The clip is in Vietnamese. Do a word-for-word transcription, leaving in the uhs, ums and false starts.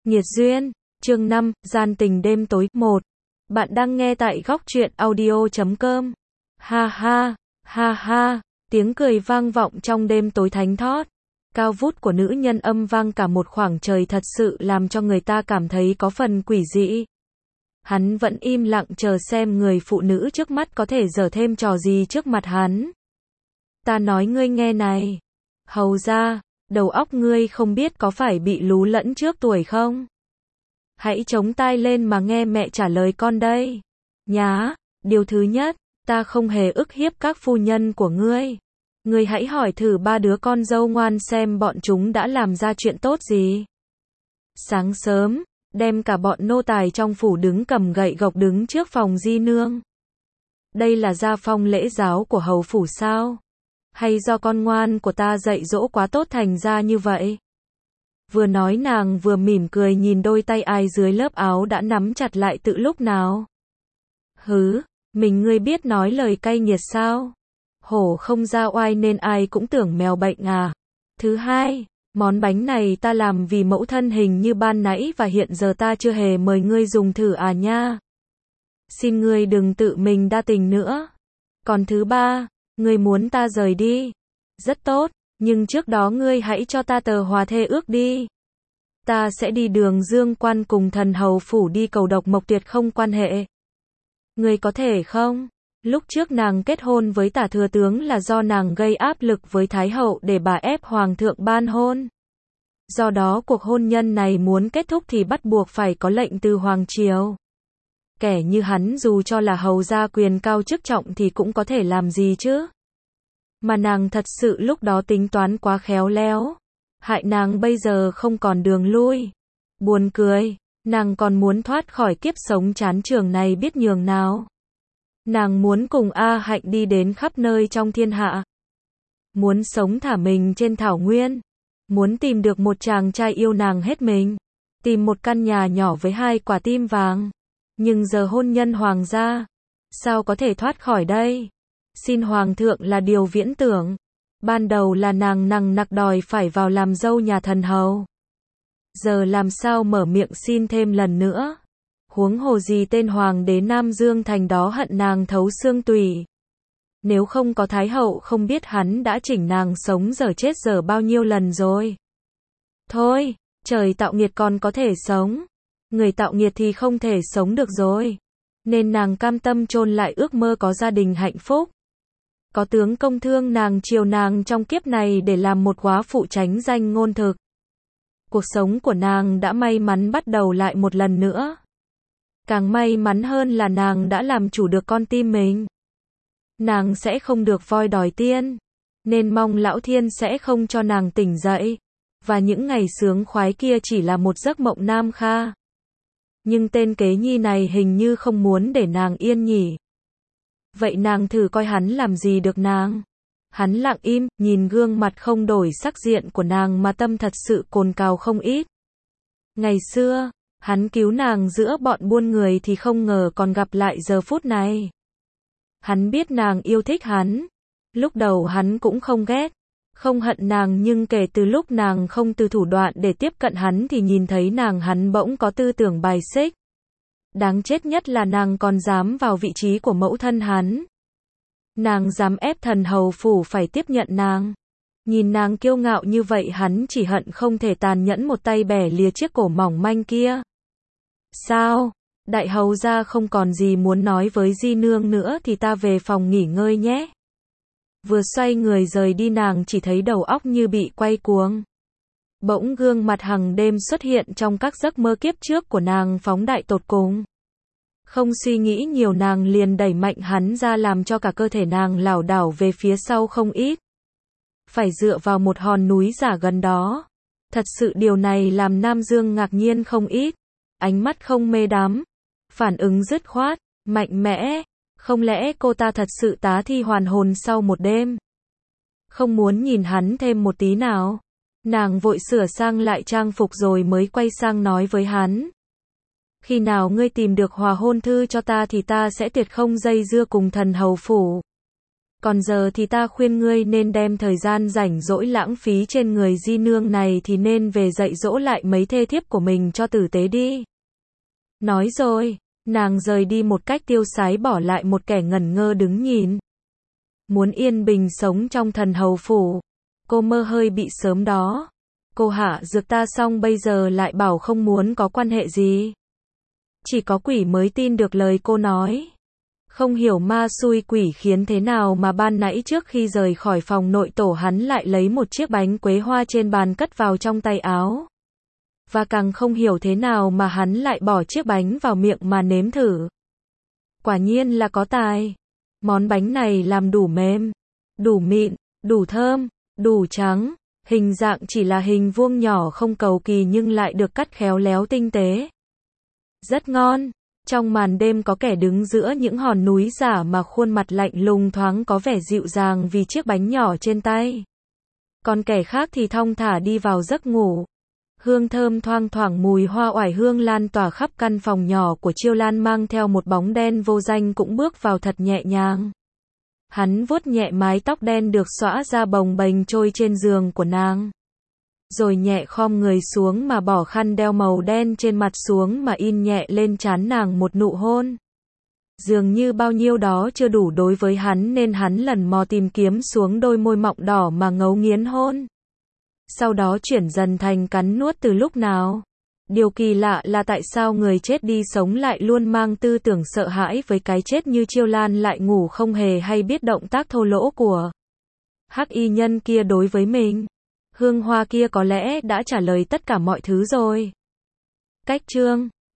Nhiệt duyên, chương năm, gian tình đêm tối, một. Bạn đang nghe tại góc truyện audio chấm com. Ha ha, ha ha, tiếng cười vang vọng trong đêm tối thánh thót. Cao vút của nữ nhân âm vang cả một khoảng trời thật sự làm cho người ta cảm thấy có phần quỷ dị. Hắn vẫn im lặng chờ xem người phụ nữ trước mắt có thể giở thêm trò gì trước mặt hắn. Ta nói ngươi nghe này. Hầu ra, đầu óc ngươi không biết có phải bị lú lẫn trước tuổi không? Hãy chống tai lên mà nghe mẹ trả lời con đây. Nhá, điều thứ nhất, ta không hề ức hiếp các phu nhân của ngươi. Ngươi hãy hỏi thử ba đứa con dâu ngoan xem bọn chúng đã làm ra chuyện tốt gì. Sáng sớm, đem cả bọn nô tài trong phủ đứng cầm gậy gộc đứng trước phòng di nương. Đây là gia phong lễ giáo của hầu phủ sao? Hay do con ngoan của ta dạy dỗ quá tốt thành ra như vậy? Vừa nói nàng vừa mỉm cười nhìn đôi tay ai dưới lớp áo đã nắm chặt lại từ lúc nào. Hứ, mình ngươi biết nói lời cay nghiệt sao? Hổ không ra oai nên ai cũng tưởng mèo bệnh à. Thứ hai, món bánh này ta làm vì mẫu thân hình như ban nãy và hiện giờ ta chưa hề mời ngươi dùng thử à nha. Xin ngươi đừng tự mình đa tình nữa. Còn thứ ba, ngươi muốn ta rời đi. Rất tốt, nhưng trước đó ngươi hãy cho ta tờ hòa thê ước đi. Ta sẽ đi Đường Dương Quan cùng thần hầu phủ đi cầu độc mộc tuyệt không quan hệ. Ngươi có thể không? Lúc trước nàng kết hôn với tả thừa tướng là do nàng gây áp lực với Thái hậu để bà ép hoàng thượng ban hôn. Do đó cuộc hôn nhân này muốn kết thúc thì bắt buộc phải có lệnh từ hoàng triều. Kẻ như hắn dù cho là hầu gia quyền cao chức trọng thì cũng có thể làm gì chứ? Mà nàng thật sự lúc đó tính toán quá khéo léo, hại nàng bây giờ không còn đường lui. Buồn cười, nàng còn muốn thoát khỏi kiếp sống chán trường này biết nhường nào. Nàng muốn cùng A Hạnh đi đến khắp nơi trong thiên hạ. Muốn sống thả mình trên thảo nguyên. Muốn tìm được một chàng trai yêu nàng hết mình. Tìm một căn nhà nhỏ với hai quả tim vàng. Nhưng giờ hôn nhân hoàng gia, sao có thể thoát khỏi đây? Xin hoàng thượng là điều viễn tưởng. Ban đầu là nàng nằng nặc đòi phải vào làm dâu nhà thần hầu. Giờ làm sao mở miệng xin thêm lần nữa? Huống hồ gì tên hoàng đế Nam Dương Thành đó hận nàng thấu xương tủy. Nếu không có Thái hậu không biết hắn đã chỉnh nàng sống dở chết dở bao nhiêu lần rồi. Thôi, trời tạo nghiệt còn có thể sống. Người tạo nghiệt thì không thể sống được rồi. Nên nàng cam tâm chôn lại ước mơ có gia đình hạnh phúc. Có tướng công thương nàng chiều nàng trong kiếp này để làm một góa phụ chánh danh ngôn thực. Cuộc sống của nàng đã may mắn bắt đầu lại một lần nữa. Càng may mắn hơn là nàng đã làm chủ được con tim mình. Nàng sẽ không được voi đòi tiên. Nên mong lão thiên sẽ không cho nàng tỉnh dậy. Và những ngày sướng khoái kia chỉ là một giấc mộng nam kha. Nhưng tên kế nhi này hình như không muốn để nàng yên nhỉ. Vậy nàng thử coi hắn làm gì được nàng. Hắn lặng im, nhìn gương mặt không đổi sắc diện của nàng mà tâm thật sự cồn cào không ít. Ngày xưa, hắn cứu nàng giữa bọn buôn người thì không ngờ còn gặp lại giờ phút này. Hắn biết nàng yêu thích hắn. Lúc đầu hắn cũng không ghét, không hận nàng nhưng kể từ lúc nàng không từ thủ đoạn để tiếp cận hắn thì nhìn thấy nàng hắn bỗng có tư tưởng bài xích. Đáng chết nhất là nàng còn dám vào vị trí của mẫu thân hắn. Nàng dám ép thần hầu phủ phải tiếp nhận nàng. Nhìn nàng kiêu ngạo như vậy hắn chỉ hận không thể tàn nhẫn một tay bẻ lìa chiếc cổ mỏng manh kia. Sao? Đại hầu gia không còn gì muốn nói với di nương nữa thì ta về phòng nghỉ ngơi nhé. Vừa xoay người rời đi nàng chỉ thấy đầu óc như bị quay cuồng. Bỗng gương mặt hằng đêm xuất hiện trong các giấc mơ kiếp trước của nàng phóng đại tột cùng. Không suy nghĩ nhiều nàng liền đẩy mạnh hắn ra làm cho cả cơ thể nàng lảo đảo về phía sau không ít. Phải dựa vào một hòn núi giả gần đó. Thật sự điều này làm Nam Dương ngạc nhiên không ít. Ánh mắt không mê đắm. Phản ứng dứt khoát, mạnh mẽ. Không lẽ cô ta thật sự tá thi hoàn hồn sau một đêm? Không muốn nhìn hắn thêm một tí nào. Nàng vội sửa sang lại trang phục rồi mới quay sang nói với hắn. Khi nào ngươi tìm được hòa hôn thư cho ta thì ta sẽ tuyệt không dây dưa cùng thần hầu phủ. Còn giờ thì ta khuyên ngươi nên đem thời gian rảnh rỗi lãng phí trên người di nương này thì nên về dạy dỗ lại mấy thê thiếp của mình cho tử tế đi. Nói rồi, nàng rời đi một cách tiêu sái bỏ lại một kẻ ngẩn ngơ đứng nhìn. Muốn yên bình sống trong thần hầu phủ. Cô mơ hơi bị sớm đó. Cô hạ dược ta xong bây giờ lại bảo không muốn có quan hệ gì. Chỉ có quỷ mới tin được lời cô nói. Không hiểu ma xui quỷ khiến thế nào mà ban nãy trước khi rời khỏi phòng nội tổ hắn lại lấy một chiếc bánh quế hoa trên bàn cất vào trong tay áo. Và càng không hiểu thế nào mà hắn lại bỏ chiếc bánh vào miệng mà nếm thử. Quả nhiên là có tài. Món bánh này làm đủ mềm, đủ mịn, đủ thơm, đủ trắng. Hình dạng chỉ là hình vuông nhỏ không cầu kỳ nhưng lại được cắt khéo léo tinh tế. Rất ngon. Trong màn đêm có kẻ đứng giữa những hòn núi giả mà khuôn mặt lạnh lùng thoáng có vẻ dịu dàng vì chiếc bánh nhỏ trên tay. Còn kẻ khác thì thong thả đi vào giấc ngủ. Hương thơm thoang thoảng mùi hoa oải hương lan tỏa khắp căn phòng nhỏ của Chiêu Lan mang theo một bóng đen vô danh cũng bước vào thật nhẹ nhàng. Hắn vuốt nhẹ mái tóc đen được xõa ra bồng bềnh trôi trên giường của nàng. Rồi nhẹ khom người xuống mà bỏ khăn đeo màu đen trên mặt xuống mà in nhẹ lên trán nàng một nụ hôn. Dường như bao nhiêu đó chưa đủ đối với hắn nên hắn lần mò tìm kiếm xuống đôi môi mọng đỏ mà ngấu nghiến hôn. Sau đó chuyển dần thành cắn nuốt từ lúc nào. Điều kỳ lạ là tại sao người chết đi sống lại luôn mang tư tưởng sợ hãi với cái chết như Chiêu Lan lại ngủ không hề hay biết động tác thô lỗ của hắc y nhân kia đối với mình. Hương hoa kia có lẽ đã trả lời tất cả mọi thứ rồi. Cách chương